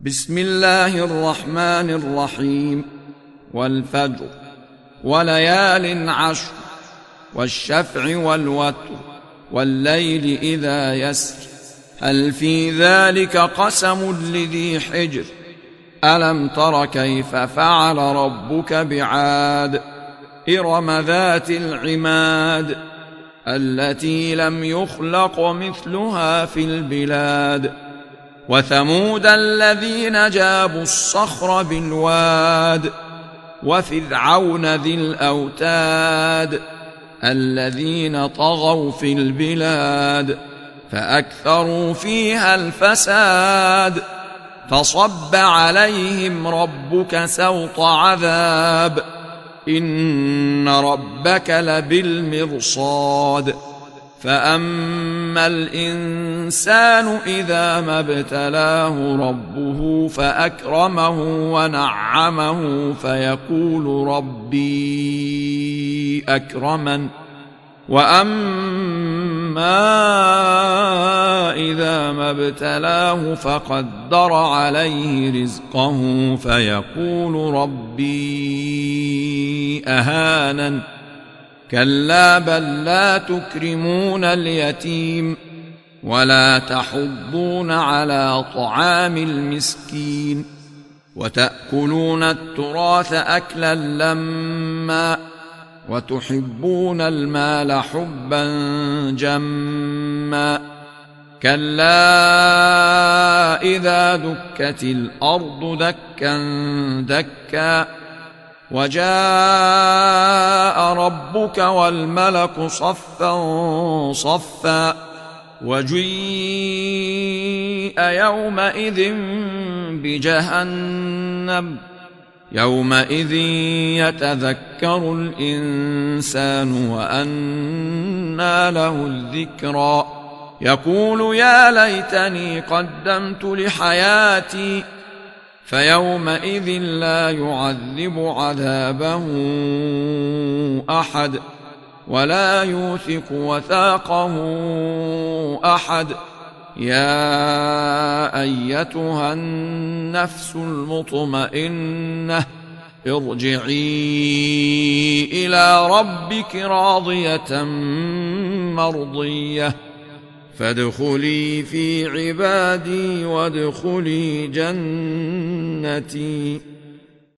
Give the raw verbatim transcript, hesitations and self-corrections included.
بسم الله الرحمن الرحيم. والفجر وليال عشر والشفع والوتر والليل إذا يسر هل في ذلك قسم لذي حجر ألم تر كيف فعل ربك بعاد إرم ذات العماد التي لم يخلق مثلها في البلاد وثمود الذين جابوا الصخر بالواد وفرعون ذي الأوتاد الذين طغوا في البلاد فأكثروا فيها الفساد فصب عليهم ربك سوط عذاب إن ربك لبالمرصاد فأما الإنسان إذا ما ابتلاه ربه فأكرمه ونعمه فيقول ربي أكرمن وأما إذا ما ابتلاه فقدر عليه رزقه فيقول ربي أهانن كلا بل لا تكرمون اليتيم ولا تحضون على طعام المسكين وتأكلون التراث أكلا لما وتحبون المال حبا جما كلا إذا دكت الأرض دكا دكا وجاء ربك والملك صفا صفا وجيء يومئذ بجهنم يومئذ يتذكر الإنسان وأنى له الذكرى يقول يا ليتني قدمت لحياتي فيومئذ لا يعذب عذابه أحد ولا يوثق وثاقه أحد يا أيتها النفس المطمئنة ارجعي إلى ربك راضية مرضية فادخلي في عبادي وادخلي جنتي.